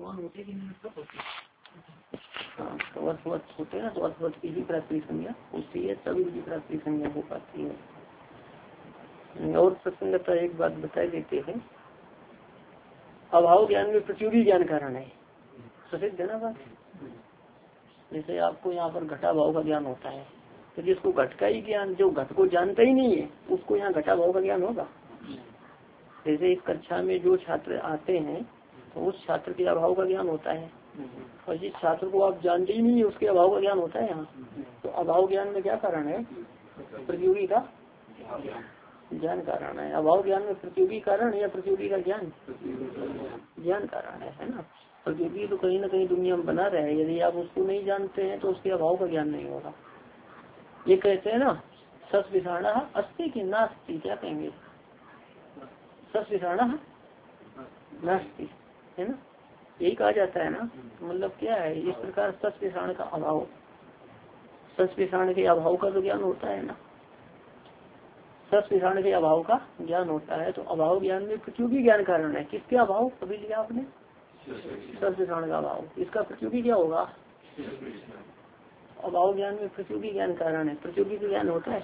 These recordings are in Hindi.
समान होते कि नहीं होते? हाँ, तो अर्थवत होते हैं तो अर्थवत की ही प्राकृतिक संज्ञा होती है, तभी की प्राकृतिक संज्ञा हो पाती है। और प्रसंगता एक बात बता देते हैं, अभाव ज्ञान में प्रतियोगी ज्ञान कारण है, प्रसिद्ध है ना बात। जैसे आपको यहाँ पर घटा भाव का ज्ञान होता है, तो जिसको घट का ही ज्ञान, जो घट को जानता ही नहीं है उसको यहाँ घटा भाव का ज्ञान होगा। जैसे इस कक्षा में जो छात्र आते हैं तो उस छात्र के अभाव का ज्ञान होता है, और जिस छात्र को आप जानते ही नहीं है उसके अभाव का ज्ञान होता है यहाँ। तो अभाव ज्ञान में क्या कारण है? प्रतियोगी का ज्ञान कारण है। अभाव ज्ञान में प्रतियोगी कारण या प्रतियोगी का ज्ञान? ज्ञान कारण है ना। प्रतियोगी तो कहीं ना कहीं दुनिया में बना रहे हैं, यदि आप उसको नहीं जानते हैं तो उसके अभाव का ज्ञान नहीं होगा। ये कहते हैं ना सस विषाणा अस्ति की नास्ति, क्या कहेंगे? सस विषाणा नास्ति है ना, यही कहा जाता है ना। मतलब क्या है, इस प्रकार सस विषाण का अभाव, सस विषाण के अभाव का तो ज्ञान होता है ना, सस विषाण के अभाव का ज्ञान होता है। तो अभाव ज्ञान में प्रतियोगी ज्ञान कारण है। किसके अभाव कभी लिया आपने? सस विषाण का अभाव। इसका प्रतियोगी क्या होगा? अभाव ज्ञान में प्रतियोगी ज्ञान कारण है, प्रतियोगी का ज्ञान होता है।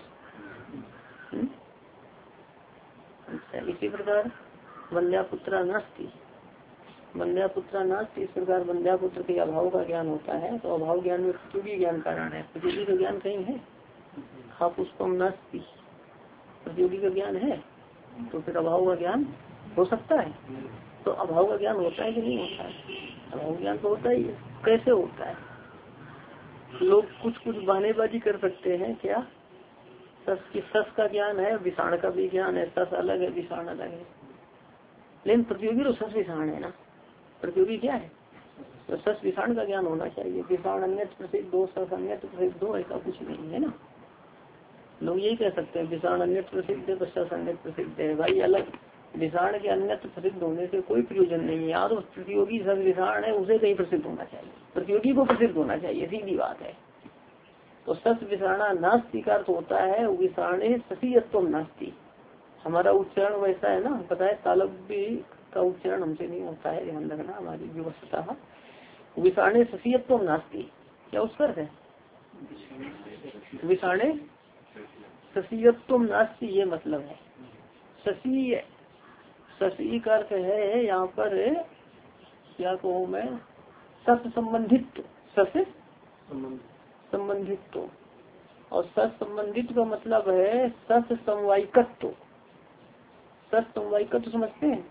अच्छा, इसी प्रकार वंद्यापुत्रा नास्ति, वंद्यापुत्रा नास्ति, इस प्रकार वंद्यापुत्र के अभाव का ज्ञान होता है। तो अभाव ज्ञान में प्रतियोगी ज्ञान कारण है। प्रतियोगी का ज्ञान कहीं है? हा पुष्पम नास्ति, प्रतियोगी का ज्ञान है तो फिर अभाव का ज्ञान हो सकता है। तो अभाव का ज्ञान होता है कि नहीं होता है? अभाव ज्ञान तो होता ही है। कैसे होता है? लोग कुछ कुछ बहानेबाजी कर सकते हैं। क्या? सस का ज्ञान है, विषाण का भी ज्ञान है, सस अलग है विषाण अलग है, लेकिन प्रतियोगी तो सस विषाण है ना। प्रतियोगी क्या है? तो सस विषाण का ज्ञान होना चाहिए। विषाण अन्य प्रसिद्ध दो, सस अन्य प्रसिद्ध दो, ऐसा कुछ नहीं है ना। लोग यही कह सकते हैं विषाण अन्य प्रसिद्ध है तो सस अन्य प्रसिद्ध है। भाई अलग विषाण के अन्य प्रसिद्ध होने से कोई प्रयोजन नहीं है। यार उस प्रतियोगी सस विषाण है उसे कहीं प्रसिद्ध होना चाहिए, प्रतियोगी को प्रसिद्ध होना चाहिए, सीधी बात है। तो सस विषाणा नास्ति का अर्थ होता है विषाणे ससीयत्व नास्ति। हमारा उच्चारण वैसा है ना, पता है तालव्य का उच्चारण हमसे नहीं होता है, ध्यान रखना हमारी व्यवस्था। विषाणे ससीयत्व नास्ति, क्या उसका अर्थ है? विषाणे ससीयत्व नास्ति, ये मतलब है। ससी, ससी का अर्थ है यहाँ पर क्या कहूँ मैं, सस संबंधित, सस संबंधित। और सस संबंधित का मतलब है सस समवायिकत्व। सस समवायिकत्व समझते हैं?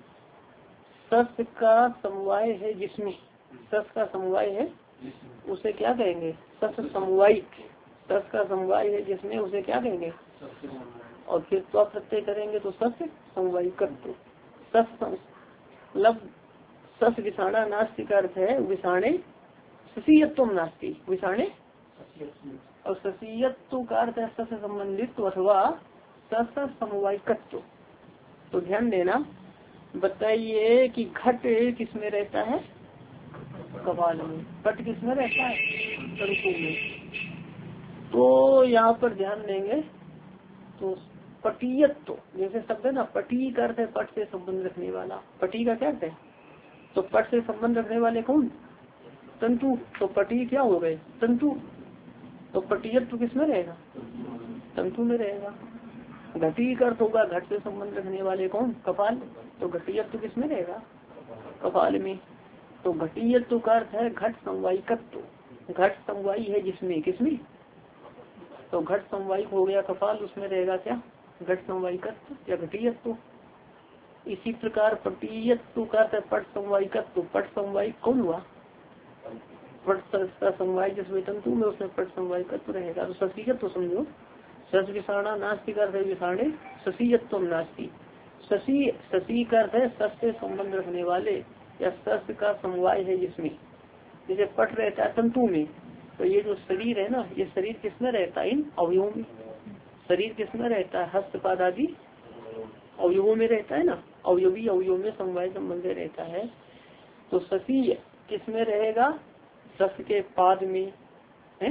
सस का समवाय है जिसमें, सस का समवाय है उसे क्या कहेंगे? सस समवायिक। सस का समवाय है जिसमें उसे क्या कहेंगे? और फिर तो प्रत्यय करेंगे तो सस समवायिकत्व। सस मतलब सस विषाणा नास्ति का अर्थ है विषाणे ससीयत्व नास्ति, विषाणे और ससीयत्व का अर्थ है सस संबंधित अथवा सस समवायिकत्व। तो ध्यान देना, बताइए कि घट किसमें रहता है? कपाल में। पट किसमें रहता है? तंतु में। तो यहाँ पर ध्यान देंगे तो पटीयत्व जैसे शब्द है ना, पटी का अर्थ है पट से संबंध रखने वाला। पटी का क्या अर्थ है? तो पट से संबंध रखने वाले कौन? तंतु। तो पटी क्या हो गए? तंतु। तो पटीयत्व किसमें रहेगा? तंतु में रहेगा। घटी का अर्थ होगा घट से संबंध रखने वाले कौन? कपाल। तो घटीयत्व किसमें रहेगा? कपाल में। तो घटीयत्व का अर्थ है घट समवायिकत्व। घट समवायी है जिसमें, किसमें? तो घट समवायिक हो गया कपाल, उसमें रहेगा क्या? घट समवायिकत्व या घटीयत्व। इसी प्रकार पटीयत्व का अर्थ है पट समवायिकत्व। पट समवायिक कौन हुआ? पट का समवाय जिसमें तंतु में, उसमें पट समवायिकत्व रहेगा। तो ससीयत्व समझो। सस विषाणा नास्ति का अर्थ है विषाणे ससीयत्व नास्ति। ससी, ससी का अर्थ है सस से संबंध रखने वाले या सस का समवाय है जिसमें, जैसे पट रहता है तंतु में। तो ये जो शरीर है ना, ये शरीर किसमें रहता है? इन अवयवों में। शरीर किसमें रहता है? हस्तपाद आदि अवयवों में रहता है ना। अवयवी अवयव में समवाय संबंध रहता है। तो ससी किसमें रहेगा? सस के पाद में है।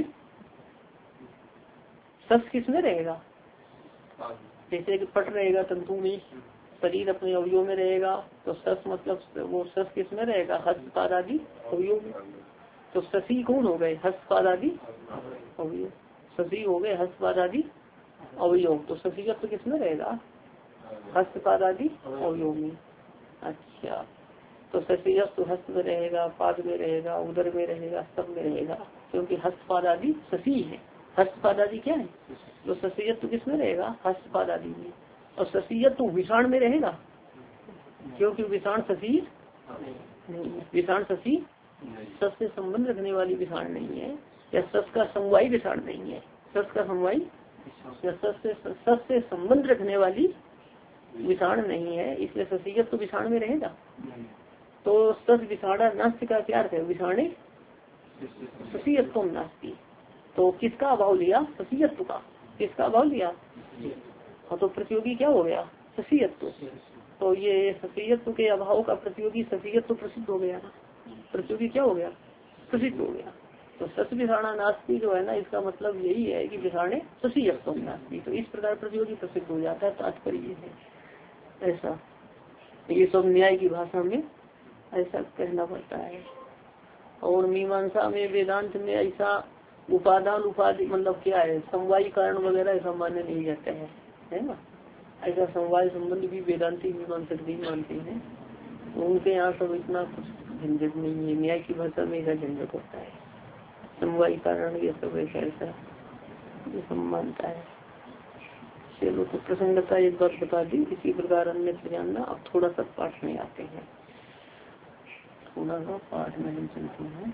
सस किसमें रहेगा? जैसे कि पट रहेगा तंतु में, शरीर अपने अवयव में रहेगा, तो सस मतलब वो सस किस में रहेगा, हस्त पाद आदि अवयव में। तो शशि कौन हो गए, हस्त पाद आदि अवयव, शशि हो गए हस्त पाद आदि अवयव। तो शशियत्व तो किस में रहेगा, हस्त पाद आदि अवयव में। अच्छा, तो शशियत्व तो हस्त में रहेगा, पाद में रहेगा, उदर में रहेगा, सब में रहेगा, क्योंकि हस्त पाद आदि शशि है। हस्त पाद आदि क्या है, तो शशियत्व तो किस में रहेगा, हस्त पाद आदि में। और शशियत्व तो विषाण में रहेगा, क्योंकि विषाण शशि नहीं, विषाण शशि सस से संबंध रखने वाली विषाण नहीं है, या सस का समवायी विषाण नहीं है, सस का समवायी या सस से संबंध रखने वाली विषाण नहीं है, इसलिए शशियत्व तो विषाण में रहेगा। तो सस विषाणा नास्ति का क्या अर्थ है, विषाणे शशियत्व नास्ति। तो किसका अभाव लिया, शशियत्व का, किसका अभाव लिया, हाँ, तो प्रतियोगी क्या हो गया, शशियत्व। तो ये शशियत्व के अभाव का प्रतियोगी शशियत्व प्रसिद्ध हो गया, प्रतियोगी क्या हो गया, प्रसिद्ध हो गया। तो सस विषाणा नास्ति जो है ना, इसका मतलब यही है कि विषाणे शशियत्व नास्ति। तो इस प्रकार प्रतियोगी प्रसिद्ध हो जाता है, तात्पर्य है ऐसा। ये सब न्याय की भाषा में ऐसा कहना पड़ता है। और मीमांसा में, वेदांत में ऐसा उपादान उपाधि मतलब क्या है, समवायी कारण वगैरह ऐसा मान्य नहीं जाता है ना। ऐसा समवाय संबंध भी वेदांती मीमांसक नहीं मानते हैं, तो उनके यहाँ सब इतना कुछ झंझट नहीं है। न्याय की भाषा में ऐसा झंझट होता है, समवायी कारण ये सब ऐसा ऐसा जो सब मानता है। चलो, तो प्रसंगता एक बात बता दी, इसी प्रकार अन्य जानना। अब थोड़ा सा पाठ में आते हैं, थोड़ा सा पाठ में हम चलते हैं।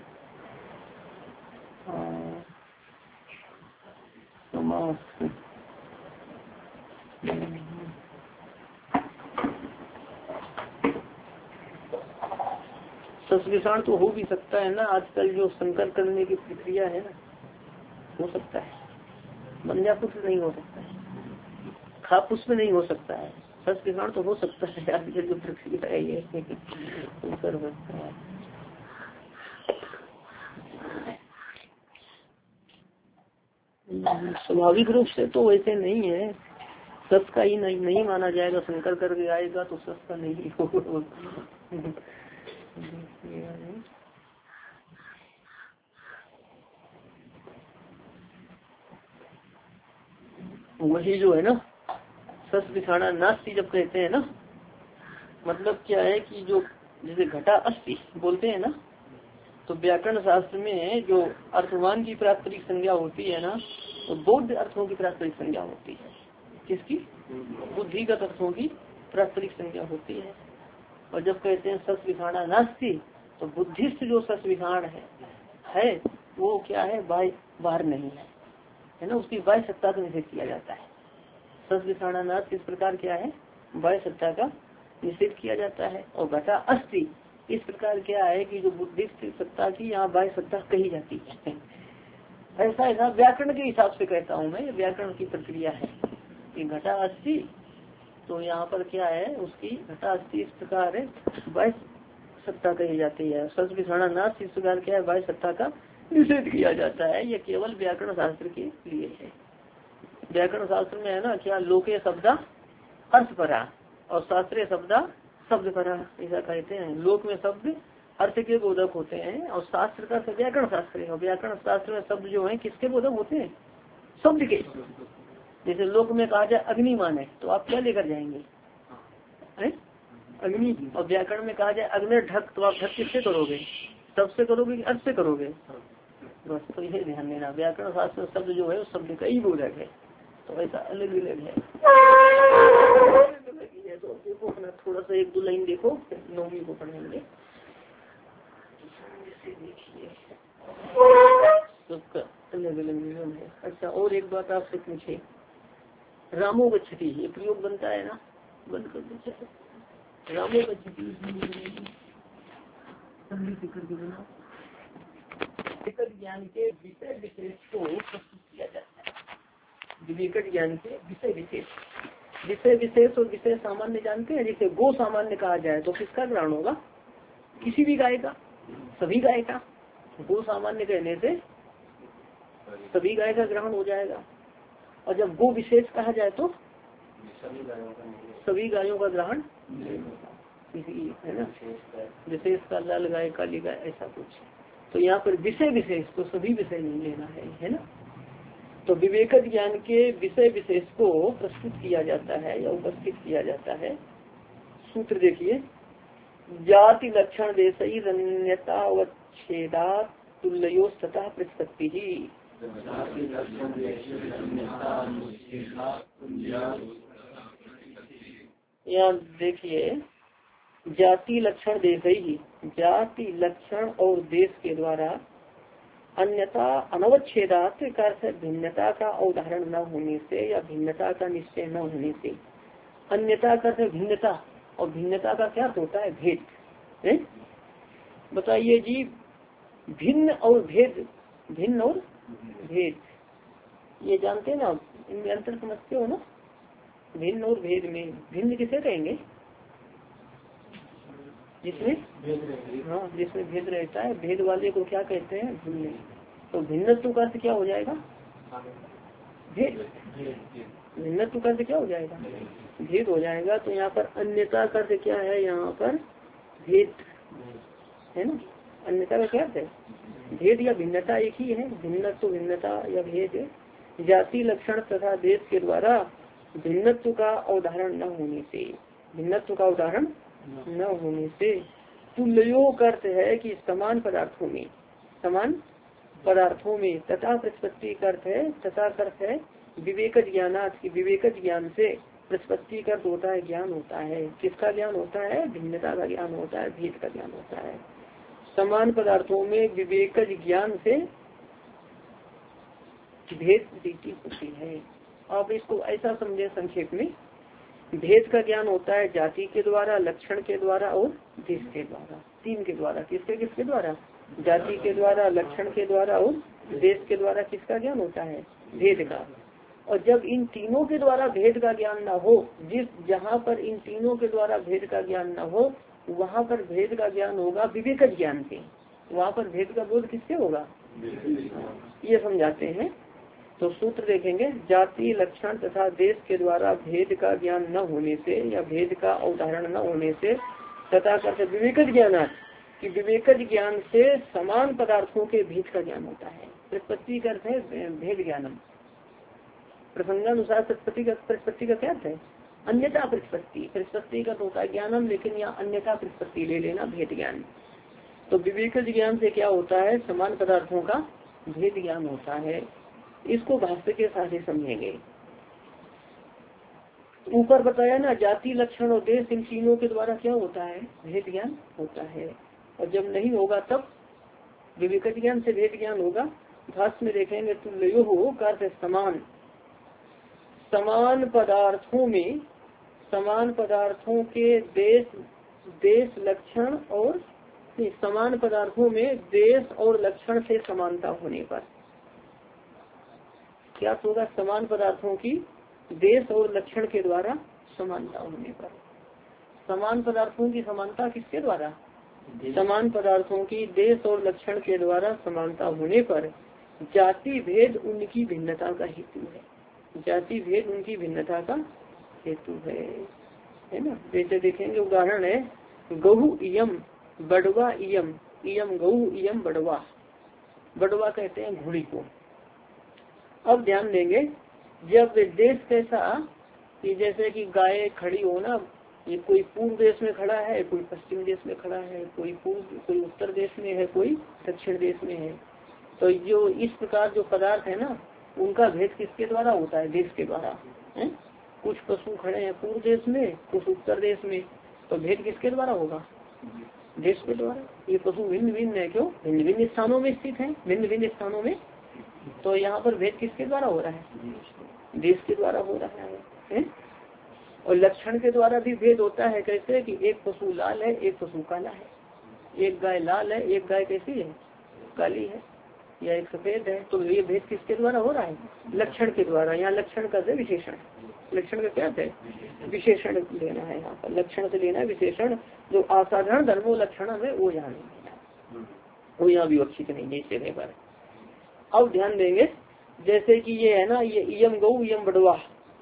सस विषाण तो हो भी सकता है ना, आजकल जो संकर करने की प्रक्रिया है ना, हो सकता है। बंध्या पुष्प नहीं हो सकता है, खा पुष्प नहीं हो सकता है, सस विषाण तो हो सकता है। आजकल जो प्रक्रिया है ये संकर होता है। स्वाभाविक रूप से तो वैसे नहीं है, सस का ही नहीं माना जाएगा, संकर करके आएगा तो सस का नहीं होगा। वही जो है ना, सस विषाणा नास्ति जब कहते हैं ना, मतलब क्या है कि जो जैसे घटा अस्थि बोलते हैं ना, तो व्याकरण शास्त्र में जो अर्थवान की प्राकृतिक संज्ञा होती है ना, तो बौद्ध अर्थों की प्राकृतिक संज्ञा होती है। किसकी, बुद्धिगत अर्थों की प्राकृतिक संज्ञा होती है। और जब कहते हैं सस विषाणा नास्ति, तो बुद्धिस्ट जो सस विषाण है वो क्या है, बाहर नहीं है ना, उसकी बाह्य सत्ता का निषेध किया जाता है। सस विषाणा नास्ति इस प्रकार क्या है, बाह्य सत्ता का निषेध किया जाता है। और घटा अस्थि इस प्रकार क्या है कि जो बुद्धिस्ट सत्ता की यहाँ बाह्य सत्ता कही जाती है। ऐसा ऐसा व्याकरण के हिसाब से कहता हूँ मैं, व्याकरण की प्रक्रिया है कि घटा अस्थि, तो यहाँ पर क्या है, उसकी घटा अस्थि इस प्रकार बाह्य सत्ता कही जाती है। सस विषाणा नास्ति इस प्रकार क्या है, बाह्य सत्ता का निषेध किया जाता है। ये केवल व्याकरण शास्त्र के लिए है। व्याकरण शास्त्र में है ना क्या, लोके शब्दा अर्थ परा और शास्त्रीय शब्दा शब्द परा, ऐसा कहते हैं। लोक में शब्द अर्थ के बोधक होते हैं और शास्त्र का व्याकरण शास्त्र है। व्याकरण शास्त्र में शब्द जो है किसके बोधक होते हैं, शब्द के। जैसे लोक में कहा जाए अग्निमान है, तो आप क्या लेकर जाएंगे, अग्नि। और व्याकरण में कहा जाए अग्नि ढक, तो आप ढक किससे करोगे, शब्द से करोगे कि अर्थ से करोगे, बस। तो ये ध्यान देना, व्याकरण शास्त्र शब्द जो है उस शब्द का ही बोधक है, तो ऐसा अलग अलग है। तो देखो अपना थोड़ा सा एक दो लाइन देखो, 9वीं को पढ़ेंगे। सबका अलग अलग नियम है। अच्छा, और एक बात आपसे पूछे, रामो गच्छति ये प्रयोग बनता है ना, बंद कर दो। रामो गच्छति विवेक ज्ञान के विषय विशेष को प्रस्तुत किया जाता है। विवेक ज्ञान के विषय विशेष, विषय विशेष और विषय सामान्य जानते हैं। जैसे गो सामान्य कहा जाए तो किसका ग्रहण होगा, किसी भी गाय का, सभी गाय का। गो सामान्य कहने से सभी गाय का ग्रहण हो जाएगा। और जब गो विशेष कहा जाए तो सभी गायों का ग्रहण है ना, विशेष का लाल गाय काली गाय ऐसा कुछ। तो यहाँ पर विषय विशेष तो सभी विषय नहीं लेना है ना। तो विवेकज ज्ञान के विषय विशेष को प्रस्तुत किया जाता है या उपस्थित किया जाता है। सूत्र देखिए, जाति लक्षण देशयिरन्यतावच्छेदा तुल्योस्ततः प्रतिपत्ति ही। यहाँ देखिए, जाति लक्षण देशयि, जाति लक्षण और देश के द्वारा अन्यथा अनवच्छेदात का भिन्नता का उदाहरण न होने से या भिन्नता का निश्चय न होने से। अन्यता का भिन्नता, और भिन्नता का क्या होता है? भेद। बताइए जी, भिन्न और भेद, भिन्न और भेद, ये जानते हैं ना, इनमें अंतर समझते हो ना? भिन्न और भेद में भिन्न किसे कहेंगे? जिसमें हाँ, जिसमें भेद रहता है, भेद वाले को क्या कहते हैं? भिन्न। तो भिन्नत्व का अर्थ क्या हो जाएगा? भेद। भिन्नत्व का अर्थ क्या हो जाएगा? भेद हो जाएगा। तो यहाँ पर अन्यता का अर्थ क्या है? यहाँ पर भेद है ना। अन्यता का क्या अर्थ है? भेद या भिन्नता एक ही है। भिन्नत्व, भिन्नता या भेद। जाति लक्षण तथा देश के द्वारा भिन्नत्व का उदाहरण न होने से, भिन्नत्व का उदाहरण न होने से। तुल्यो का अर्थ है कि समान पदार्थों में, समान पदार्थों में। तथा प्रतिपत्ति का अर्थ है, तथा का अर्थ है विवेकज ज्ञानात्, की विवेकज ज्ञान से। प्रतिपत्ति का अर्थ होता है ज्ञान होता है। किसका ज्ञान होता है? भिन्नता का ज्ञान होता है, भेद का ज्ञान होता है। समान पदार्थों में विवेकज ज्ञान से भेद प्रतीति होती है। आप इसको ऐसा समझे संक्षेप में, भेद का ज्ञान होता है जाति के द्वारा, लक्षण के द्वारा और देश के द्वारा। तीन के द्वारा। किसके किसके द्वारा? जाति के द्वारा, लक्षण के द्वारा और देश के द्वारा। किसका ज्ञान होता है? भेद का। और जब इन तीनों के द्वारा भेद का ज्ञान न हो, जहाँ पर इन तीनों के द्वारा भेद का ज्ञान न हो, वहाँ पर भेद का ज्ञान होगा विवेकज ज्ञान से। वहाँ पर भेद का बोध किससे होगा? ये समझाते हैं। तो सूत्र देखेंगे, जाति लक्षण तथा देश के द्वारा भेद का ज्ञान न होने से या भेद का उदाहरण न होने से, तथा करते विवेकज ज्ञान, कि विवेकज ज्ञान से समान पदार्थों के भेद का ज्ञान होता है। प्रतिपत्ति का अर्थ है भेद ज्ञानम। प्रसंगानुसार प्रतिपत्ति का क्या अर्थ है? अन्यथा प्रतिपत्ति। प्रतिपत्ति का होता है ज्ञानम, लेकिन यहाँ अन्यथा प्रतिपत्ति ले लेना, भेद ज्ञान। तो विवेकज ज्ञान से क्या होता है? समान पदार्थों का भेद ज्ञान होता है। इसको भाष्य के साथ ही समझेंगे। ऊपर बताया ना, जाति लक्षण और देश, इन तीनों के द्वारा क्या होता है? भेद ज्ञान होता है। और जब नहीं होगा तब विवेकज ज्ञान से भेद ज्ञान होगा। भाष्य में देखेंगे, तुल्यो हो का अर्थ समान, समान पदार्थों में, समान पदार्थों के देश लक्षण और समान पदार्थों में देश और लक्षण से समानता होने पर क्या होगा? समान पदार्थों की देश और लक्षण के द्वारा समानता होने पर। समान पदार्थों की समानता किसके द्वारा? समान पदार्थों की देश और लक्षण के द्वारा समानता होने पर जाति भेद उनकी भिन्नता का हेतु है। जाति भेद उनकी भिन्नता का हेतु है ना। जैसे देखेंगे, उदाहरण है गहु इयम बड़वा इयम, इयम गहु इयम बड़वा। बड़वा कहते हैं घोड़ी को। अब ध्यान देंगे, जब देश कैसा कि जैसे कि गाय खड़ी हो ना, ये कोई पूर्व देश में खड़ा है, कोई पश्चिम देश में खड़ा है, कोई पूर्व, कोई उत्तर देश में है, कोई दक्षिण देश में है। तो जो इस प्रकार जो पदार्थ है ना, उनका भेद किसके द्वारा होता है? देश के द्वारा है? कुछ पशु खड़े हैं पूर्व देश में, कुछ उत्तर देश में, तो भेद किसके द्वारा होगा? देश के द्वारा। ये पशु भिन्न भिन्न है, क्यों? भिन्न भिन्न स्थानों में स्थित है, भिन्न भिन्न स्थानों में। तो यहाँ पर भेद किसके द्वारा हो रहा है? देश के द्वारा हो रहा है। और लक्षण के द्वारा भी भेद होता है। कैसे? कि एक पशु लाल है, एक पशु काला है, एक गाय लाल है, एक गाय कैसी है? काली है, या एक सफेद है। तो ये भेद किसके द्वारा हो रहा है? लक्षण के द्वारा। यहाँ लक्षण का है विशेषण। लक्षण का क्या है? विशेषण लेना है। यहाँ पर लक्षण से लेना है विशेषण। जो असाधारण धर्मो लक्षण है वो यहाँ नहीं, वो यहाँ विवक्षित नहीं इस जगह पर। अब ध्यान देंगे, जैसे कि ये है ना, ये इयम गौ इयम बड़वा,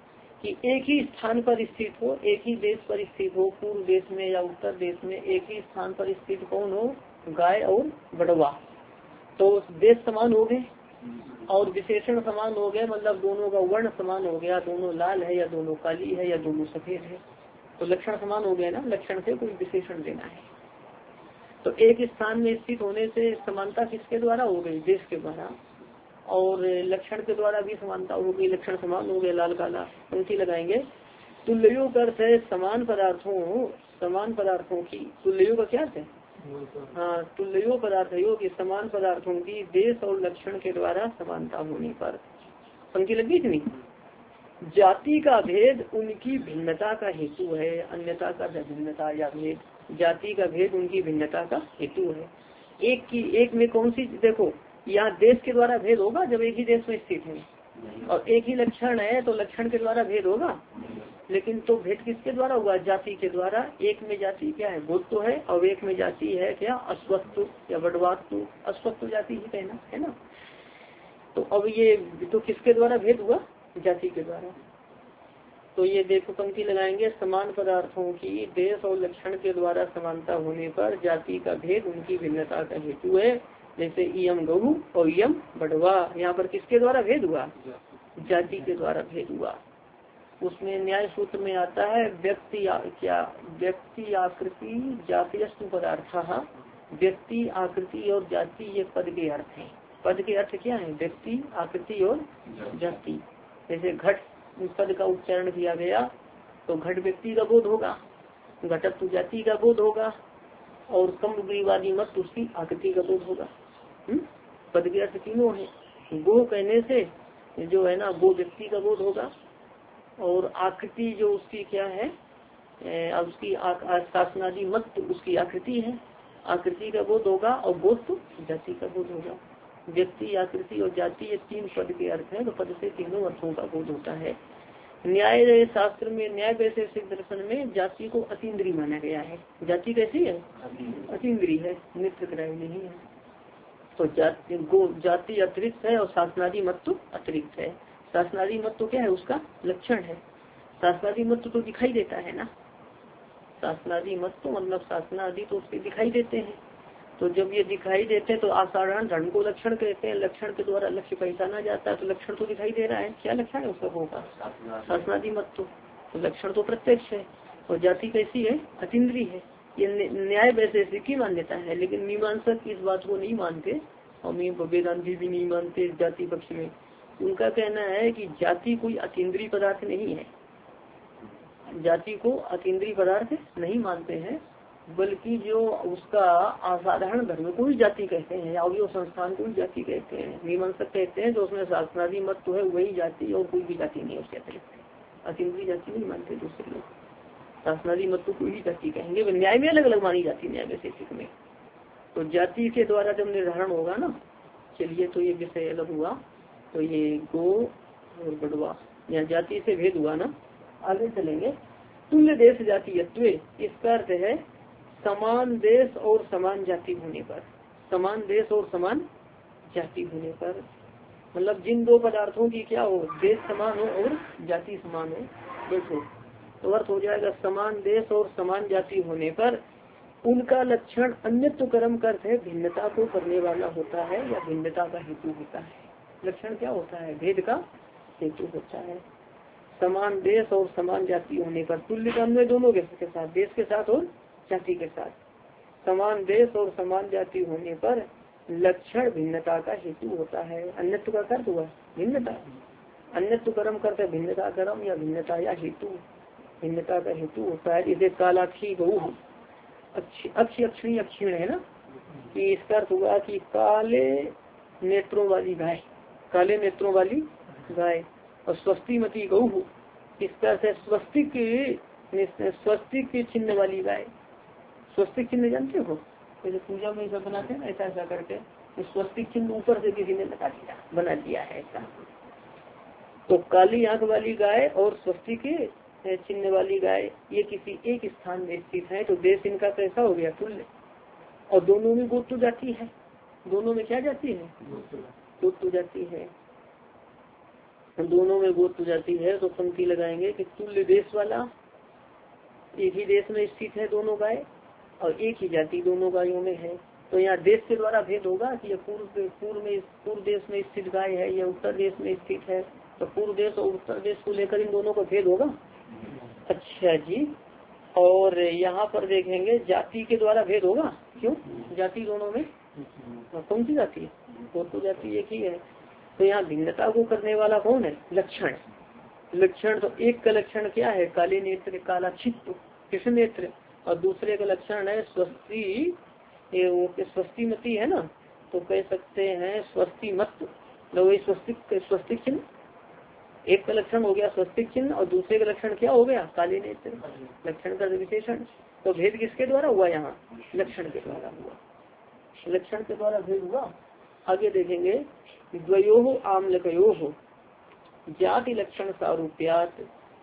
कि एक ही स्थान पर स्थित हो, एक ही देश पर स्थित हो, पूर्व देश में या उत्तर देश में एक ही स्थान पर स्थित कौन हो, गाय और बड़वा। तो देश समान हो गए और विशेषण समान हो गए, मतलब दोनों का वर्ण समान हो गया, दोनों लाल है या दोनों काली है या दोनों सफेद है, तो लक्षण समान हो गए ना। लक्षण से कोई विशेषण देना है तो एक स्थान में स्थित होने से समानता किसके द्वारा हो गई, देश के द्वारा, और लक्षण के द्वारा भी समानता हो गई, लक्षण समान हो गए, लाल काला। पंक्ति लगाएंगे, तुल्यो का अर्थ है समान पदार्थों की, तुल्यो का क्या अर्थ है, हाँ, तुल्यो पदार्थों की, समान पदार्थों की देश और लक्षण के द्वारा समानता होने पर। पंक्ति लगी इतनी। जाति का भेद उनकी भिन्नता का हेतु है, अन्यथा का भिन्नता या भेद, जाति का भेद उनकी भिन्नता का हेतु है। एक में कौन सी, देखो यहाँ देश के द्वारा भेद होगा जब एक ही देश में स्थित है, और एक ही लक्षण है तो लक्षण के द्वारा भेद होगा, लेकिन तो भेद किसके द्वारा हुआ, जाति के द्वारा। एक में जाति क्या है, भूत है, और एक में जाति है क्या, अस्वस्थ या बड़वास्तु, अस्वस्थ जाति ही कहना है ना। तो अब ये तो किसके द्वारा भेद हुआ, जाति के द्वारा। तो ये देखो पंक्ति लगाएंगे, समान पदार्थों की देश और लक्षण के द्वारा समानता होने पर जाति का भेद उनकी भिन्नता का हेतु है। जैसे इयम गऊ और इयम बड़वा, यहाँ पर किसके द्वारा भेद हुआ, जाति के द्वारा भेद हुआ। उसमें न्याय सूत्र में आता है व्यक्ति आकृति जातियस्तु पदार्थ, व्यक्ति आकृति और जाति ये पद के अर्थ हैं। पद के अर्थ क्या है, व्यक्ति आकृति और जाति। जैसे घट पद का उच्चारण किया गया तो घट व्यक्ति का बोध होगा, घटत्व जाति का बोध होगा, और कम्बग्रीवादी मत उसकी आकृति का बोध होगा। पद के अर्थ तीनों है। गो कहने से जो है ना, गो व्यक्ति का बोध होगा, और आकृति जो उसकी क्या है, अब उसकी शासनादि मत उसकी आकृति है, आकृति का बोध होगा, और बोध तो जाति का बोध होगा। व्यक्ति आकृति और जाति ये तीन पद के अर्थ है, तो पद से तीनों अर्थों का बोध होता है। न्याय शास्त्र में, न्याय वैशेषिक दर्शन में जाति को अतीन्द्रिय माना गया है। जाति कैसी है, अतीन्द्रिय है, नित्य ग्राह्य नहीं है। तो जाति अतिरिक्त है और शासनादि मत तो अतिरिक्त है। शासनादि मत तो क्या है, उसका लक्षण है। शासनादि मत तो दिखाई देता है ना, शासनादि मत तो मतलब शासनादि तो उसके दिखाई देते हैं। तो जब ये दिखाई देते हैं तो असाधारण धर्म को लक्षण कहते हैं। लक्षण के द्वारा लक्ष्य पहचाना जाता है, तो लक्षण तो दिखाई दे रहा है, क्या लक्षण है उसका होगा, शासनादि मत तो लक्षण तो प्रत्यक्ष है। और जाति कैसी है, अतीन्द्रिय है। ये न्याय वैशेषिक की मान्यता है, लेकिन मीमांसक इस बात को नहीं मानते, और वेदांती भी नहीं मानते जाति पक्ष में। उनका कहना है कि जाति कोई अतीन्द्रिय पदार्थ नहीं है, जाति को अतीन्द्रिय पदार्थ नहीं मानते हैं, बल्कि जो उसका असाधारण धर्म को ही जाति कहते हैं, अवयव संस्थान को ही जाति कहते हैं। मीमांसक कहते हैं जो उसमें शासनादि मत तो है वही जाति, और कोई भी जाति नहीं उसके अतिरिक्त। अतीन्द्रिय जाति नहीं मानते दूसरे लोग, शासनादि मत तो कोई ही जाति कहेंगे। न्याय में अलग अलग मानी जाती है, न्याय वैशेषिक में। तो जाति के द्वारा जब निर्धारण होगा ना, चलिए तो ये विषय अलग हुआ। तो ये गो और बड़वा यहाँ जाति से भेद हुआ ना। आगे चलेंगे, तुल्य देश जातीयत्व, इसका अर्थ है समान देश और समान जाति होने पर। समान देश और समान जाति होने पर मतलब जिन दो पदार्थों की क्या हो, देश समान हो और जाति समान हो, देखो तो अर्थ हो जाएगा समान देश और समान जाति होने पर उनका लक्षण अन्यत्व कर्म का अर्थ है भिन्नता को करने वाला होता है या भिन्नता का हेतु होता है। लक्षण क्या होता है, भेद का हेतु होता है। समान देश और समान जाति होने पर, तुल्य का अन्वय दोनों के साथ, देश के साथ और जाति के साथ। समान देश और समान जाति होने पर लक्षण भिन्नता का हेतु होता है। अन्यत्व का अर्थ हुआ भिन्नता, अन्यत्व कर्म करते भिन्नता कर्म या भिन्नता या हेतु, भिन्नता का हेतु होता है। जैसे कालाक्षी गऊ, अक्षी अक्षीण है ना, कि इसका अर्थ हुआ कि काले नेत्रों वाली गाय, काले नेत्रों वाली गाय। और स्वस्तिमती गऊ, इसका अर्थ है स्वस्तिक के चिन्ह वाली गाय। स्वस्तिक चिन्ह जानते हो, जैसे पूजा में सब बनाते हैं ना, ऐसा ऐसा करके स्वस्तिक चिन्ह ऊपर से किसी ने लगा दिया, बना दिया है ऐसा। तो काली आंख वाली गाय और स्वस्तिक के चिन्ह वाली गाय ये किसी एक स्थान में स्थित है, तो देश इनका कैसा हो गया, तुल्य। और दोनों में गोत्र जाती है, दोनों में क्या जाती है, गोत्र जाती है। दोनों में गोत्र जाति है तो पंक्ति लगाएंगे कि तुल्य देश वाला, एक ही देश में स्थित है दोनों गाय, और एक ही जाति दोनों गायों में है। तो यहाँ देश के द्वारा भेद होगा कि यह पूर्व देश में स्थित गाय है या उत्तर देश में स्थित है, तो पूर्व देश और उत्तर देश को लेकर इन दोनों का भेद होगा। अच्छा जी, और यहाँ पर देखेंगे जाति के द्वारा भेद होगा। क्यों? जाति दोनों में कौन सी जाति है? वो तो जाति एक ही है। तो यहाँ भिन्नता को करने वाला कौन है? लक्षण। लक्षण तो एक का लक्षण क्या है? काले नेत्र, काला चित्त, कृष्ण नेत्र, और दूसरे का लक्षण है स्वस्ति, स्वस्ति मती है ना, तो कह सकते हैं स्वस्ति मत, वही स्वस्तिक चिन्ह। एक का लक्षण हो गया स्वस्तिक चिन्ह और दूसरे का लक्षण क्या हो गया? काले नेत्र, लक्षण का विशेषण। तो भेद किसके द्वारा हुआ? यहाँ लक्षण के द्वारा हुआ, लक्षण के द्वारा भेद हुआ। आगे देखेंगे द्वयोः आम्लकयोः जाति लक्षण सारूप्यात,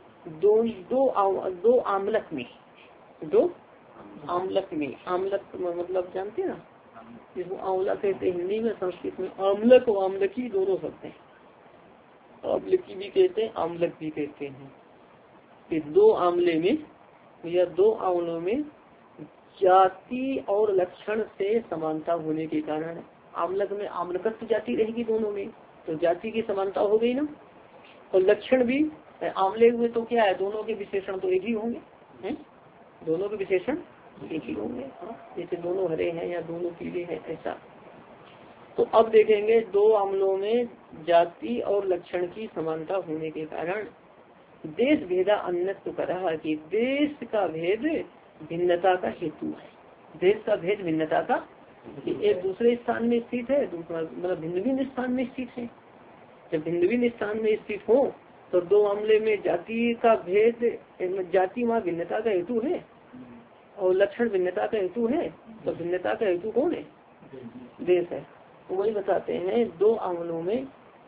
दो आम्लक में, दो आम्लक में, आम्लक मतलब जानते हैं ना, जिसको आंवला कहते हैं हिंदी में, संस्कृत में आम्लक और आम्लकी दोनों शब्द हैं। आम्लकी भी कहते हैं, आम्लक भी कहते हैं। कि दो आंवले में या दो आंवलों में जाति और लक्षण से समानता होने के कारण, आम्लक में आम्लकत्व जाति रहेगी दोनों में, तो जाति की समानता हो गई ना। और लक्षण भी आंवले में तो क्या है? दोनों के विशेषण तो एक ही होंगे, हैं? दोनों के विशेषण एक ही होंगे। जैसे दोनों हरे हैं या दोनों पीले हैं, ऐसा। तो अब देखेंगे दो आम्लों में जाति और लक्षण की समानता होने के कारण देश भेदा अन्यत्व करा, कि देश का भेद भिन्नता का हेतु है। देश का भेद भिन्नता का, एक दूसरे स्थान में स्थित है, दूसरा मतलब भिन्न भिन्न स्थान में स्थित है। जब भिन्न भिन्न स्थान में स्थित हो तो दो मामले में जाति का भेद, जाति वहाँ भिन्नता का हेतु है और लक्षण भिन्नता का हेतु है, तो भिन्नता का हेतु कौन है? देश है। तो वही बताते हैं दो आंवलों में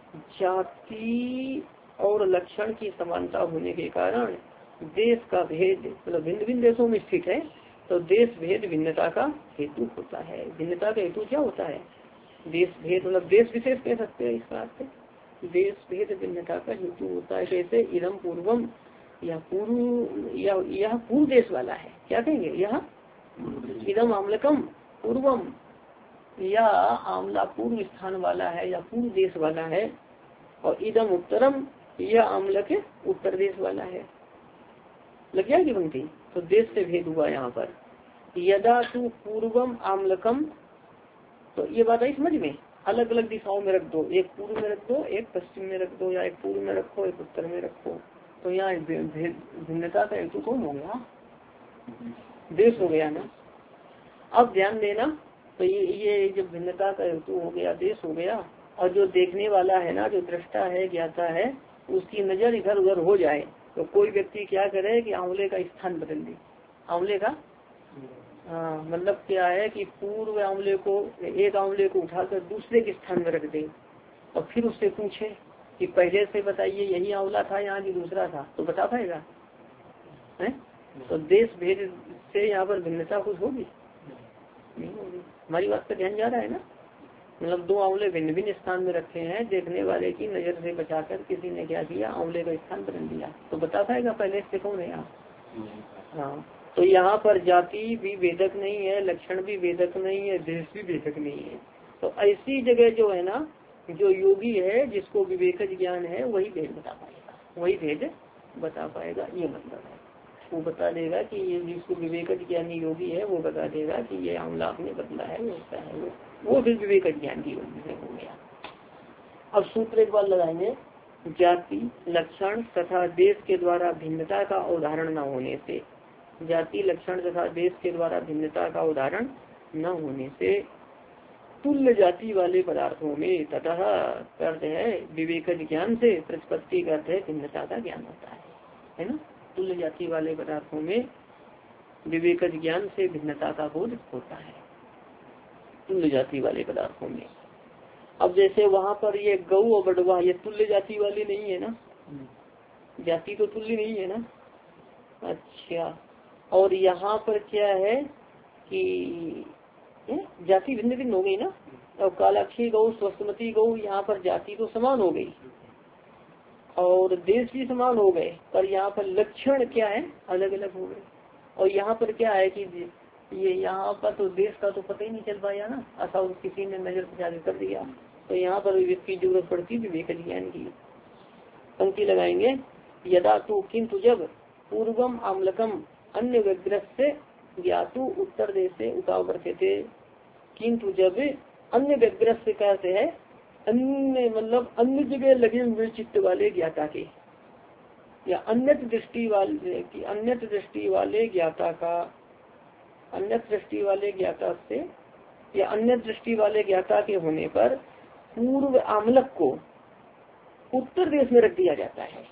जाति और लक्षण की समानता होने के कारण देश का भेद, मतलब भिन्न भिन्न देशों में स्थित है तो देश भेद भिन्नता का हेतु होता है। भिन्नता का हेतु क्या होता है? देश भेद, मतलब देश विशेष कह सकते हैं इसका अर्थ। देश भेद भिन्नता का हेतु होता है। जैसे इदम पूर्वम, यह पूर्व देश वाला है, क्या कहेंगे? यह इदम आम्लकम पूर्वम, यह आमला पूर्व स्थान वाला है या पूर्व देश वाला है, और इदम उत्तरम, यह आम्लक उत्तर देश वाला है। लग जाएगी पंक्ति। तो देश से भेद हुआ यहाँ पर। यदा तू पूर्वम आम्लकम, तो ये बात आई समझ में? अलग अलग दिशाओं में रख दो, एक पूर्व में रख दो, एक पश्चिम में रख दो, या एक पूर्व में रखो, एक उत्तर में रखो, तो यहाँ भिन्नता का हेतु कौन हो गया? देश हो गया ना। अब ध्यान देना, तो ये जब भिन्नता का हेतु हो गया, देश हो गया, और जो देखने वाला है ना, जो दृष्टा है, ज्ञाता है, उसकी नजर इधर उधर हो जाए तो कोई व्यक्ति क्या करे कि आंवले का स्थान बदल दे। आंवले का मतलब क्या है कि पूर्व आंवले को, एक आंवले को उठाकर दूसरे के स्थान में रख दे और फिर उससे पूछे कि पहले से बताइए यही आंवला था यहाँ की दूसरा था, तो बता पाएगा है? तो देश भेद से यहाँ पर भिन्नता कुछ होगी? नहीं होगी। हमारी बात पर ध्यान जा रहा है ना? मतलब दो आंवले भिन्न भिन्न स्थान में रखे हैं, देखने वाले की नजर से बचाकर किसी ने क्या किया? आंवले का स्थान बदल दिया, तो बता पाएगा पहले से कौन है यहाँ? हाँ, तो यहाँ पर जाति भी वेदक नहीं है, लक्षण भी वेदक नहीं है, देश भी वेदक नहीं है। तो ऐसी जगह जो है ना, जो योगी है, जिसको विवेकज ज्ञान है, वही भेद बता पाएगा, वही भेद बता पाएगा। ये मतलब है, वो बता देगा कि ये जिसको विवेकज ज्ञानी योगी है, वो बता देगा कि ये आंवला आपने बदला है, वैसा है वो फिर विवेकज ज्ञान की योगी से हो गया। अब सूत्र एक बार लगाएंगे, जाति लक्षण तथा देश के द्वारा भिन्नता का उदाहरण न होने से, जाति लक्षण तथा देश के द्वारा भिन्नता का उदाहरण न होने से तुल्य जाति वाले पदार्थों में तथा अर्थ है विवेकज ज्ञान से, प्रतिपत्ति का अर्थ है भिन्नता का ज्ञान होता है ना। तुल्य जाति वाले पदार्थों में विवेकज ज्ञान से भिन्नता का बोध होता है, तुल्य जाति वाले पदार्थों में। अब जैसे वहाँ पर ये गौ और बड़वा, ये तुल्य जाति वाले नहीं है ना, जाति तो तुल्य नहीं है ना। अच्छा, और यहाँ पर क्या है कि जाति भिन्न भिन्न हो गई ना। और कालाक्षी गौ, स्वस्तमती गौ, यहाँ पर जाति तो समान हो गई, और देश भी समान हो गए, पर यहाँ पर लक्षण क्या है, अलग अलग हो गए। और यहाँ पर क्या है कि ये यहाँ पर तो देश का तो पता ही नहीं चल पाया ना, ऐसा किसी ने नजर प्रचार कर दिया। तो यहाँ पर इसकी जरूरत पड़ती विवेक ज्ञान की। पंक्ति लगाएंगे, यदा तो किंतु जब पूर्वम आम्लकम अन्य व्यग्रह से ज्ञातु उत्तर देश से उताव करते थे। किंतु जब अन्य व्यग्रह से कहते हैं अन्य मतलब अन्य जगह लगे हुए चित्त वाले ज्ञाता के, या अन्य दृष्टि वाले ज्ञाता का, अन्य दृष्टि वाले ज्ञाता से या अन्य दृष्टि वाले ज्ञाता के होने पर पूर्व आमलक को उत्तर देश में रख दिया जाता है।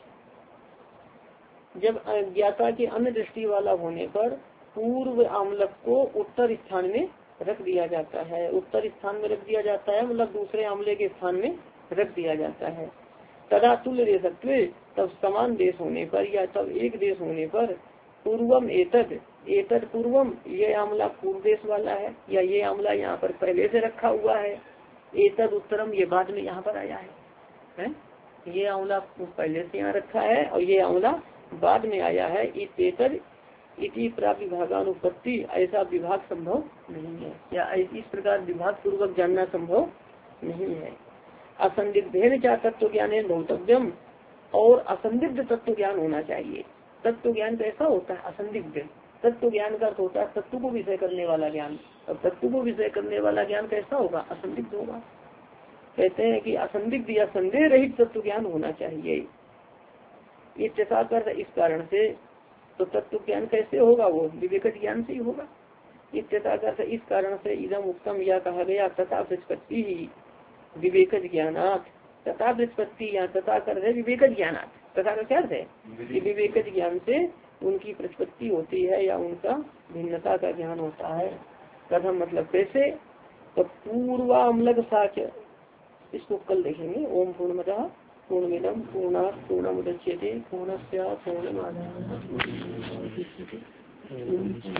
जब ज्ञाता के अन्य दृष्टि वाला होने पर पूर्व आमलक को उत्तर स्थान में रख दिया जाता है। उत्तर स्थान में रख दिया जाता है मतलब दूसरे आमले के स्थान में रख दिया जाता है। तदा तुल्य देशत्व, तब समान देश होने पर या तब एक देश होने पर पूर्वम एतद पूर्वम, ये आमला पूर्व देश वाला है, या ये आमला यहाँ पर पहले से रखा हुआ है। एतद उत्तरम, ये बाद में यहाँ पर आया है? ये आमला पहले से यहाँ रखा है और ये आमला बाद में आया है। इति प्राप्त विभागानुपत्ति, ऐसा विभाग संभव नहीं है, या इस प्रकार विभाग पूर्वक जानना संभव नहीं है। असंदिग्ध क्या तत्व ज्ञान है भौतव्यम, और असंदिग्ध तत्व ज्ञान होना चाहिए। तत्व ज्ञान कैसा होता है? असंदिग्ध। तत्व ज्ञान का अर्थ होता है तत्व को विषय करने वाला ज्ञान। अब तत्व को विषय करने वाला ज्ञान कैसा होगा? असंदिग्ध होगा। कहते हैं कि असंदिग्ध या संदेह रहित तत्व ज्ञान होना चाहिए। इत्तेफाक कर इस कारण से, तो तत्व ज्ञान कैसे होगा? वो विवेक ज्ञान से ही होगा। इत्तेफाक कर इस कारण से इदम उत्तम या कहा गया तथा प्रतिपत्ति ही विवेक ज्ञानात्, तथा प्रतिपत्ति या तथा कर है विवेक ज्ञानात्। तथा का क्या अर्थ है? कि विवेक ज्ञान से उनकी प्रतिपत्ति होती है या उनका भिन्नता का ज्ञान होता है। कथम मतलब कैसे? तो पूर्वामलक साच, इसको कल देखेंगे। ओम पूर्णमतः पूर्णमिदं पूर्णात् पूर्णमुदच्यते पूर्णस्य पूर्णमादाय